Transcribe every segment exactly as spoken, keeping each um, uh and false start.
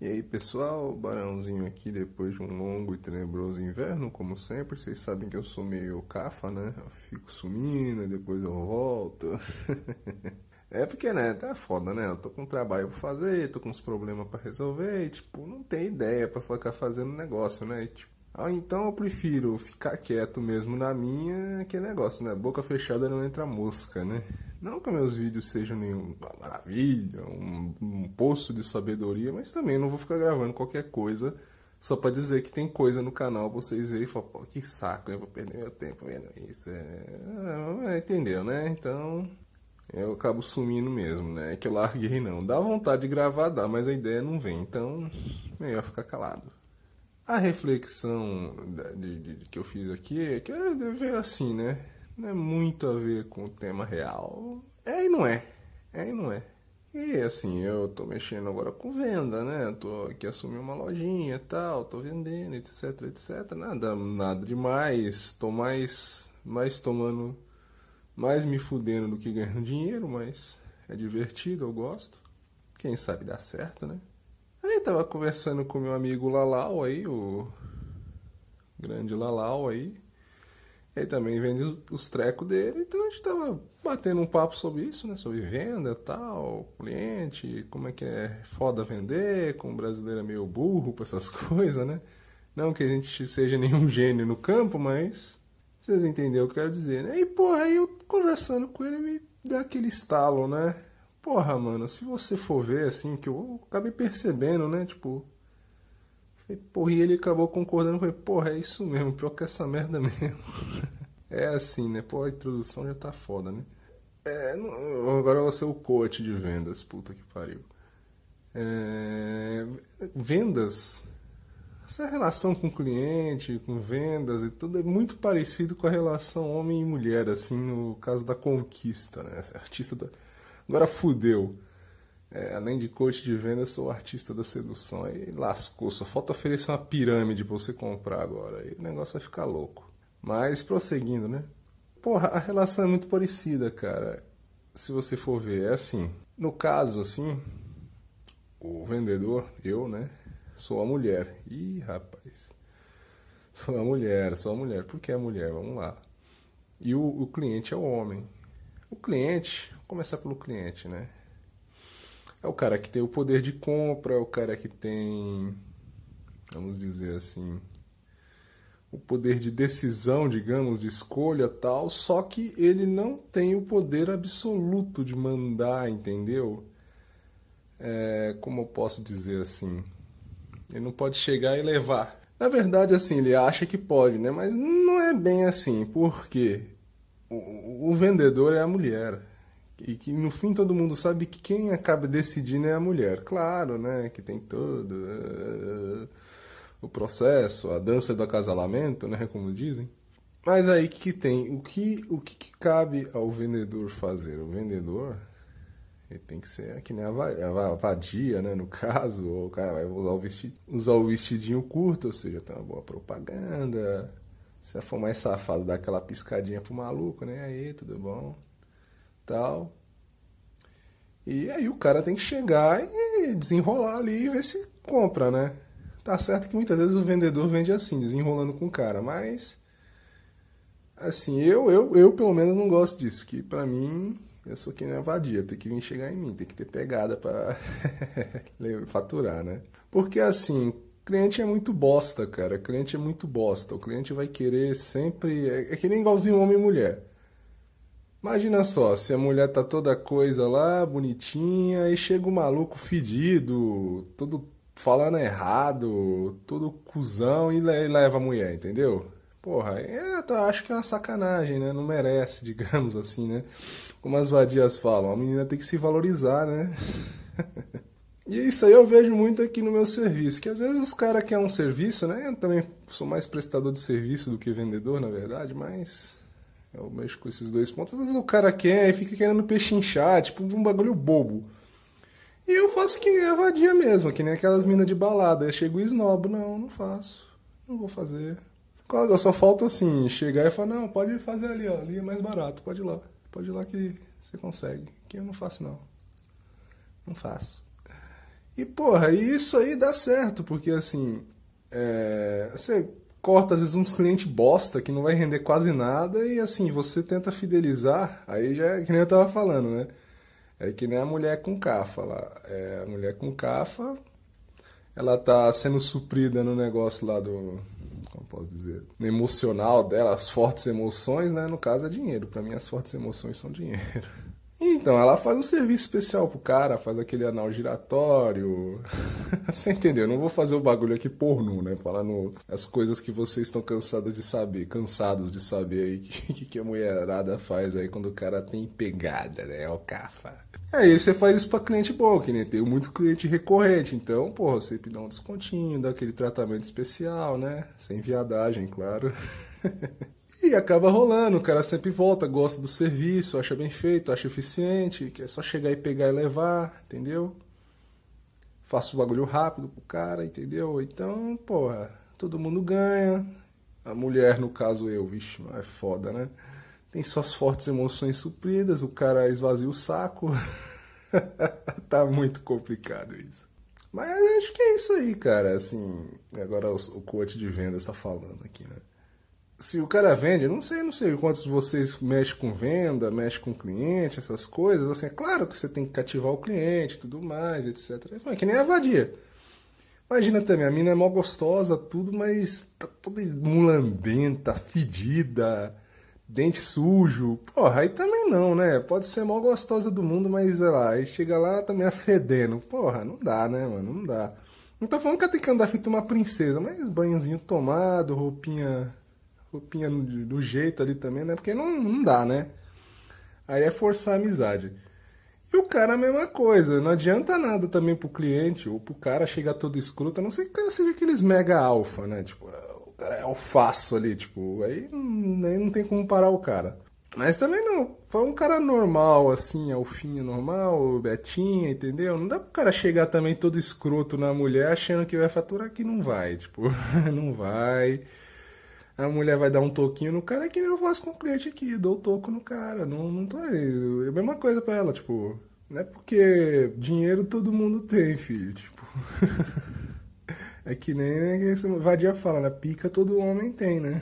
E aí pessoal, Barãozinho aqui depois de um longo e tenebroso inverno, como sempre. Vocês sabem que eu sou meio cafa, né? Eu fico sumindo e depois eu volto. É porque, né, tá foda, né? Eu tô com um trabalho pra fazer, tô com uns problemas pra resolver e, tipo, não tem ideia pra ficar fazendo negócio, né? E, tipo, ah, então eu prefiro ficar quieto mesmo na minha, aquele negócio, né? Boca fechada não entra mosca, né? Não que meus vídeos sejam nenhuma maravilha, um, um poço de sabedoria, mas também não vou ficar gravando qualquer coisa só pra dizer que tem coisa no canal pra vocês verem e falar, pô, que saco, eu vou perder meu tempo vendo isso. É... Entendeu, né? Então eu acabo sumindo mesmo, né? É que eu larguei não. Dá vontade de gravar, dá, mas a ideia não vem, então melhor ficar calado. A reflexão de, de, de que eu fiz aqui é que veio assim, né? Não é muito a ver com o tema real. É e não é. É e não é. E assim, eu tô mexendo agora com venda, né? Eu tô aqui assumindo uma lojinha e tal, tô vendendo, etc, etc. Nada, nada demais. Tô mais, mais tomando, mais me fudendo do que ganhando dinheiro, mas é divertido, eu gosto. Quem sabe dá certo, né? Aí tava conversando com meu amigo Lalau aí, o grande Lalau aí. Ele também vende os, os trecos dele, então a gente tava batendo um papo sobre isso, né? Sobre venda e tal, cliente, como é que é foda vender, como o brasileiro é meio burro pra essas coisas, né? Não que a gente seja nenhum gênio no campo, mas vocês entenderam o que eu quero dizer, né? E porra, aí eu conversando com ele me dá aquele estalo, né? Porra, mano, se você for ver, assim, que eu acabei percebendo, né? Tipo, porra, e ele acabou concordando com ele, porra, é isso mesmo, pior que essa merda mesmo. É assim, né? Pô, a introdução já tá foda, né? É, não, agora eu vou ser o coach de vendas, puta que pariu. É, vendas, essa relação com o cliente, com vendas e tudo é muito parecido com a relação homem e mulher, assim, no caso da conquista, né? Esse artista da... Agora fudeu. É, além de coach de vendas, sou artista da sedução. Aí lascou, só falta oferecer uma pirâmide pra você comprar agora. Aí o negócio vai ficar louco. Mas prosseguindo, né? Porra, a relação é muito parecida, cara. Se você for ver, é assim. No caso, assim, o vendedor, eu, né? Sou a mulher. Ih, rapaz. Sou a mulher, sou a mulher. Por que a mulher? Vamos lá. E o, o cliente é o homem. O cliente, vou começar pelo cliente, né? É o cara que tem o poder de compra, é o cara que tem, vamos dizer assim, o poder de decisão, digamos, de escolha tal, só que ele não tem o poder absoluto de mandar, entendeu? É, como eu posso dizer assim? Ele não pode chegar e levar. Na verdade, assim, ele acha que pode, né? Mas não é bem assim, porque o, o vendedor é a mulher. E que no fim todo mundo sabe que quem acaba decidindo é a mulher. Claro, né? Que tem todo uh, o processo, a dança do acasalamento, né? Como dizem. Mas aí que tem, o que, o que, que cabe ao vendedor fazer? O vendedor, ele tem que ser que nem a, a vadia, né? No caso, ou o cara vai usar o, vestid, usar o vestidinho curto, ou seja, tem uma boa propaganda. Se for mais safado, dá aquela piscadinha pro maluco, né? Aí, tudo bom? Tal. E aí o cara tem que chegar e desenrolar ali e ver se compra, né? Tá certo que muitas vezes o vendedor vende assim, desenrolando com o cara, mas assim, eu, eu, eu pelo menos não gosto disso, que pra mim, eu sou que nem a vadia, tem que vir chegar em mim, tem que ter pegada pra faturar, né? Porque assim, cliente é muito bosta, cara, cliente é muito bosta, o cliente vai querer sempre, é, é que nem igualzinho homem e mulher. Imagina só, se a mulher tá toda coisa lá, bonitinha, e chega o maluco fedido, todo falando errado, todo cuzão e leva a mulher, entendeu? Porra, é, eu acho que é uma sacanagem, né? Não merece, digamos assim, né? Como as vadias falam, a menina tem que se valorizar, né? E isso aí eu vejo muito aqui no meu serviço, que às vezes os caras querem um serviço, né? Eu também sou mais prestador de serviço do que vendedor, na verdade, mas... eu mexo com esses dois pontos. Às vezes o cara quer e fica querendo pechinchar, tipo um bagulho bobo. E eu faço que nem a vadia mesmo, que nem aquelas minas de balada. Eu chego e esnobo. Não, não faço. Não vou fazer. Eu só falta assim, chegar e falar, não, pode fazer ali, ó. Ali é mais barato, pode ir lá. Pode ir lá que você consegue. Que eu não faço, não. Não faço. E, porra, isso aí dá certo, porque assim, é, você corta às vezes uns clientes bosta que não vai render quase nada e assim, você tenta fidelizar, aí já é que nem eu tava falando, né? É que nem a mulher com cafa lá. É, a mulher com cafa, ela tá sendo suprida no negócio lá do, como posso dizer, no emocional dela, as fortes emoções, né? No caso é dinheiro. Pra mim as fortes emoções são dinheiro. Então, ela faz um serviço especial pro cara, faz aquele anal giratório. Você entendeu? Não vou fazer o bagulho aqui pornô, né? Falando as coisas que vocês estão cansados de saber, cansados de saber aí que, que a mulherada faz aí quando o cara tem pegada, né? É o cafa. Aí você faz isso pra cliente bom, que nem tem muito cliente recorrente. Então, porra, você dá um descontinho, dá aquele tratamento especial, né? Sem viadagem, claro. E acaba rolando, o cara sempre volta, gosta do serviço, acha bem feito, acha eficiente, que é só chegar e pegar e levar, entendeu? Faço o bagulho rápido pro cara, entendeu? Então, porra, todo mundo ganha. A mulher, no caso eu, vixe, é foda, né? Tem suas fortes emoções supridas, o cara esvazia o saco. Tá muito complicado isso. Mas acho que é isso aí, cara. Assim, agora o, o coach de vendas tá falando aqui, né? Se o cara vende, eu não sei, não sei quantos de vocês mexem com venda, mexem com cliente, essas coisas, assim, é claro que você tem que cativar o cliente, tudo mais, etcétera. É que nem a vadia. Imagina também, a mina é mó gostosa, tudo, mas tá toda mulambenta, fedida, dente sujo. Porra, aí também não, né? Pode ser a mó gostosa do mundo, mas, sei lá, aí chega lá também fedendo. Porra, não dá, né, mano? Não dá. Não tô falando que ela tem que andar feito uma princesa, mas banhozinho tomado, roupinha... roupinha do jeito ali também, né? Porque não, não dá, né? Aí é forçar a amizade. E o cara a mesma coisa. Não adianta nada também pro cliente ou pro cara chegar todo escroto, a não ser que o cara seja aqueles mega alfa, né? Tipo, o cara é alfaço ali, tipo, aí, aí não tem como parar o cara. Mas também não. Foi um cara normal, assim, alfinho normal, betinha, entendeu? Não dá pro cara chegar também todo escroto na mulher achando que vai faturar que não vai. Tipo, não vai. A mulher vai dar um toquinho no cara, é que nem eu faço com o cliente aqui, dou o toco no cara, não, não tô aí. É a mesma coisa pra ela, tipo, não é porque dinheiro todo mundo tem, filho, tipo. É que nem né, esse vadia fala, né? Pica todo homem tem, né?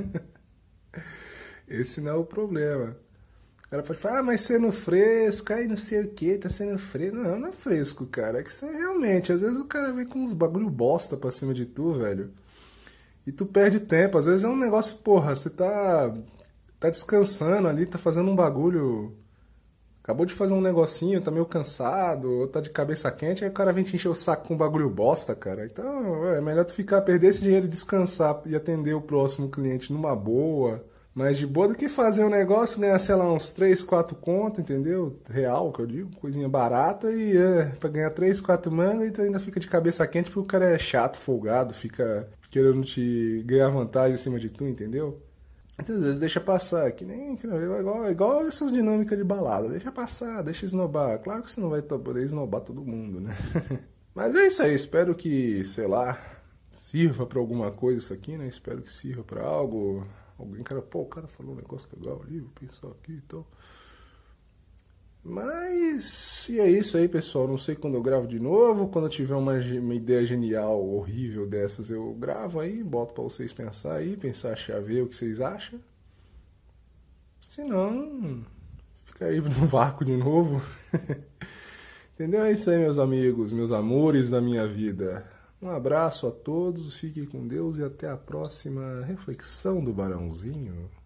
Esse não é o problema. O cara pode falar, ah, mas sendo fresco, aí não sei o que, tá sendo fresco. Não, não é fresco, cara, é que você realmente, às vezes o cara vem com uns bagulho bosta pra cima de tu, velho. E tu perde tempo, às vezes é um negócio, porra, você tá, tá descansando ali, tá fazendo um bagulho, acabou de fazer um negocinho, tá meio cansado, ou tá de cabeça quente, aí o cara vem te encher o saco com um bagulho bosta, cara. Então é melhor tu ficar, perder esse dinheiro e descansar e atender o próximo cliente numa boa, mais de boa do que fazer um negócio, ganhar, sei lá, uns três, quatro conto, entendeu? Real, que eu digo, coisinha barata, e é, pra ganhar três, quatro manga e tu ainda fica de cabeça quente porque o cara é chato, folgado, fica querendo te ganhar vantagem em cima de tu, entendeu? Então, às vezes deixa passar, que nem igual, igual essas dinâmicas de balada, deixa passar, deixa esnobar. Claro que você não vai poder esnobar todo mundo, né? Mas é isso aí, espero que, sei lá, sirva pra alguma coisa isso aqui, né? Espero que sirva pra algo. Alguém, cara, pô, o cara falou um negócio legal ali, vou pensar aqui e tal. Mas, e é isso aí, pessoal. Não sei quando eu gravo de novo. Quando eu tiver uma, uma ideia genial, horrível dessas, eu gravo aí, boto pra vocês pensar aí, pensar, achar, ver o que vocês acham. Se não, fica aí no vácuo de novo. Entendeu? É isso aí, meus amigos, meus amores da minha vida. Um abraço a todos, fiquem com Deus e até a próxima reflexão do Barãozinho.